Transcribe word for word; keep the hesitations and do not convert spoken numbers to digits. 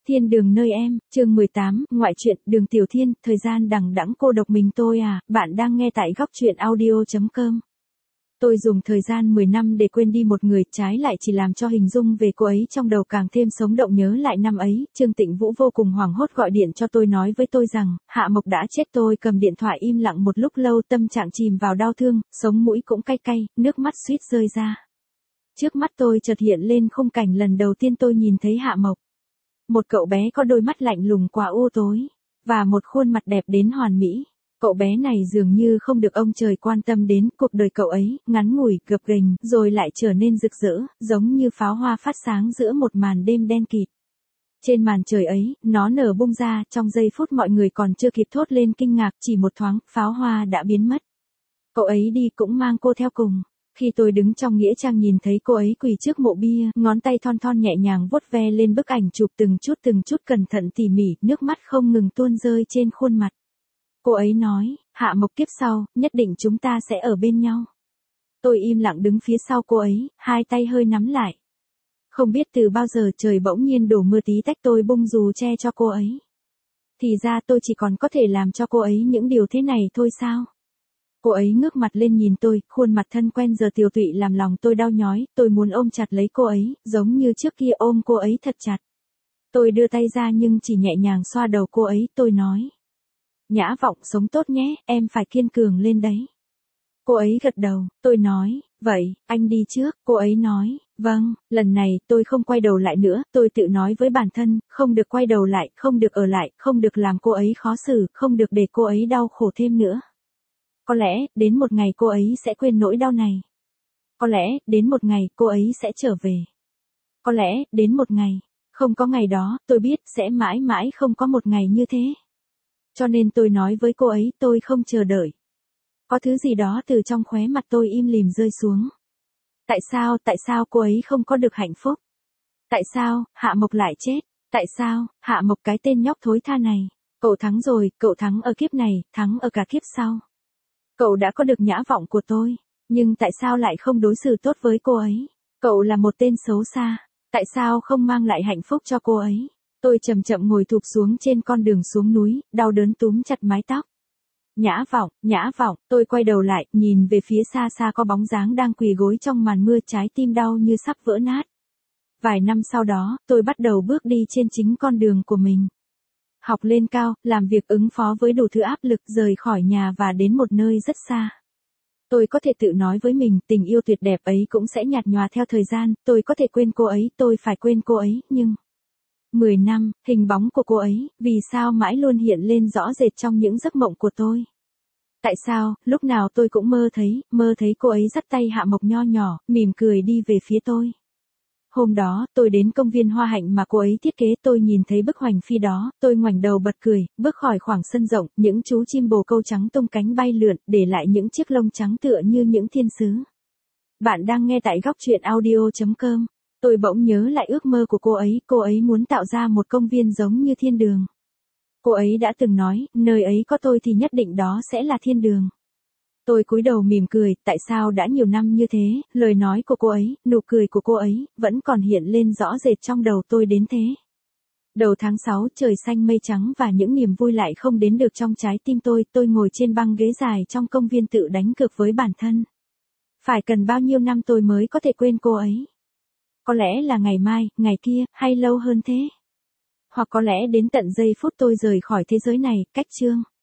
Thiên đường nơi em, chương mười tám, ngoại truyện, Đường Tiểu Thiên, thời gian đằng đẵng cô độc mình tôi à, bạn đang nghe tại góc truyện audio chấm com. Tôi dùng thời gian mười năm để quên đi một người, trái lại chỉ làm cho hình dung về cô ấy trong đầu càng thêm sống động. Nhớ lại năm ấy, Trương Tịnh Vũ vô cùng hoảng hốt gọi điện cho tôi nói với tôi rằng, Hạ Mộc đã chết. Tôi cầm điện thoại im lặng một lúc lâu, tâm trạng chìm vào đau thương, sống mũi cũng cay cay, nước mắt suýt rơi ra. Trước mắt tôi chợt hiện lên khung cảnh lần đầu tiên tôi nhìn thấy Hạ Mộc. Một cậu bé có đôi mắt lạnh lùng quá u tối, và một khuôn mặt đẹp đến hoàn mỹ. Cậu bé này dường như không được ông trời quan tâm đến, cuộc đời cậu ấy, ngắn ngủi, gập ghềnh, rồi lại trở nên rực rỡ, giống như pháo hoa phát sáng giữa một màn đêm đen kịt. Trên màn trời ấy, nó nở bung ra, trong giây phút mọi người còn chưa kịp thốt lên kinh ngạc, chỉ một thoáng, pháo hoa đã biến mất. Cậu ấy đi cũng mang cô theo cùng. Khi tôi đứng trong nghĩa trang nhìn thấy cô ấy quỳ trước mộ bia, ngón tay thon thon nhẹ nhàng vuốt ve lên bức ảnh chụp từng chút từng chút cẩn thận tỉ mỉ, nước mắt không ngừng tuôn rơi trên khuôn mặt. Cô ấy nói, Hạ Mộc kiếp sau, nhất định chúng ta sẽ ở bên nhau. Tôi im lặng đứng phía sau cô ấy, hai tay hơi nắm lại. Không biết từ bao giờ trời bỗng nhiên đổ mưa tí tách, tôi bung dù che cho cô ấy. Thì ra tôi chỉ còn có thể làm cho cô ấy những điều thế này thôi sao? Cô ấy ngước mặt lên nhìn tôi, khuôn mặt thân quen giờ tiều tụy làm lòng tôi đau nhói, tôi muốn ôm chặt lấy cô ấy, giống như trước kia ôm cô ấy thật chặt. Tôi đưa tay ra nhưng chỉ nhẹ nhàng xoa đầu cô ấy, tôi nói. Nhã Vọng sống tốt nhé, em phải kiên cường lên đấy. Cô ấy gật đầu, tôi nói, vậy, anh đi trước, cô ấy nói, vâng, lần này tôi không quay đầu lại nữa, tôi tự nói với bản thân, không được quay đầu lại, không được ở lại, không được làm cô ấy khó xử, không được để cô ấy đau khổ thêm nữa. Có lẽ, đến một ngày cô ấy sẽ quên nỗi đau này. Có lẽ, đến một ngày cô ấy sẽ trở về. Có lẽ, đến một ngày, không có ngày đó, tôi biết sẽ mãi mãi không có một ngày như thế. Cho nên tôi nói với cô ấy tôi không chờ đợi. Có thứ gì đó từ trong khóe mặt tôi im lìm rơi xuống. Tại sao, tại sao cô ấy không có được hạnh phúc? Tại sao, Hạ Mộc lại chết? Tại sao, Hạ Mộc cái tên nhóc thối tha này? Cậu thắng rồi, cậu thắng ở kiếp này, thắng ở cả kiếp sau. Cậu đã có được Nhã Vọng của tôi, nhưng tại sao lại không đối xử tốt với cô ấy? Cậu là một tên xấu xa, tại sao không mang lại hạnh phúc cho cô ấy? Tôi chậm chậm ngồi thụp xuống trên con đường xuống núi, đau đớn túm chặt mái tóc. Nhã Vọng, Nhã Vọng, tôi quay đầu lại, nhìn về phía xa xa có bóng dáng đang quỳ gối trong màn mưa, trái tim đau như sắp vỡ nát. Vài năm sau đó, tôi bắt đầu bước đi trên chính con đường của mình. Học lên cao, làm việc ứng phó với đủ thứ áp lực, rời khỏi nhà và đến một nơi rất xa. Tôi có thể tự nói với mình, tình yêu tuyệt đẹp ấy cũng sẽ nhạt nhòa theo thời gian, tôi có thể quên cô ấy, tôi phải quên cô ấy, nhưng... Mười năm, hình bóng của cô ấy, vì sao mãi luôn hiện lên rõ rệt trong những giấc mộng của tôi? Tại sao, lúc nào tôi cũng mơ thấy, mơ thấy cô ấy dắt tay Hạ Mộc nho nhỏ, mỉm cười đi về phía tôi. Hôm đó, tôi đến công viên Hoa Hạnh mà cô ấy thiết kế, tôi nhìn thấy bức hoành phi đó, tôi ngoảnh đầu bật cười, bước khỏi khoảng sân rộng, những chú chim bồ câu trắng tung cánh bay lượn, để lại những chiếc lông trắng tựa như những thiên sứ. Bạn đang nghe tại góc truyện audio chấm com. Tôi bỗng nhớ lại ước mơ của cô ấy, cô ấy muốn tạo ra một công viên giống như thiên đường. Cô ấy đã từng nói, nơi ấy có tôi thì nhất định đó sẽ là thiên đường. Tôi cúi đầu mỉm cười, tại sao đã nhiều năm như thế, lời nói của cô ấy, nụ cười của cô ấy, vẫn còn hiện lên rõ rệt trong đầu tôi đến thế. Đầu tháng sáu, trời xanh mây trắng và những niềm vui lại không đến được trong trái tim tôi, tôi ngồi trên băng ghế dài trong công viên tự đánh cược với bản thân. Phải cần bao nhiêu năm tôi mới có thể quên cô ấy? Có lẽ là ngày mai, ngày kia, hay lâu hơn thế? Hoặc có lẽ đến tận giây phút tôi rời khỏi thế giới này, cách chương.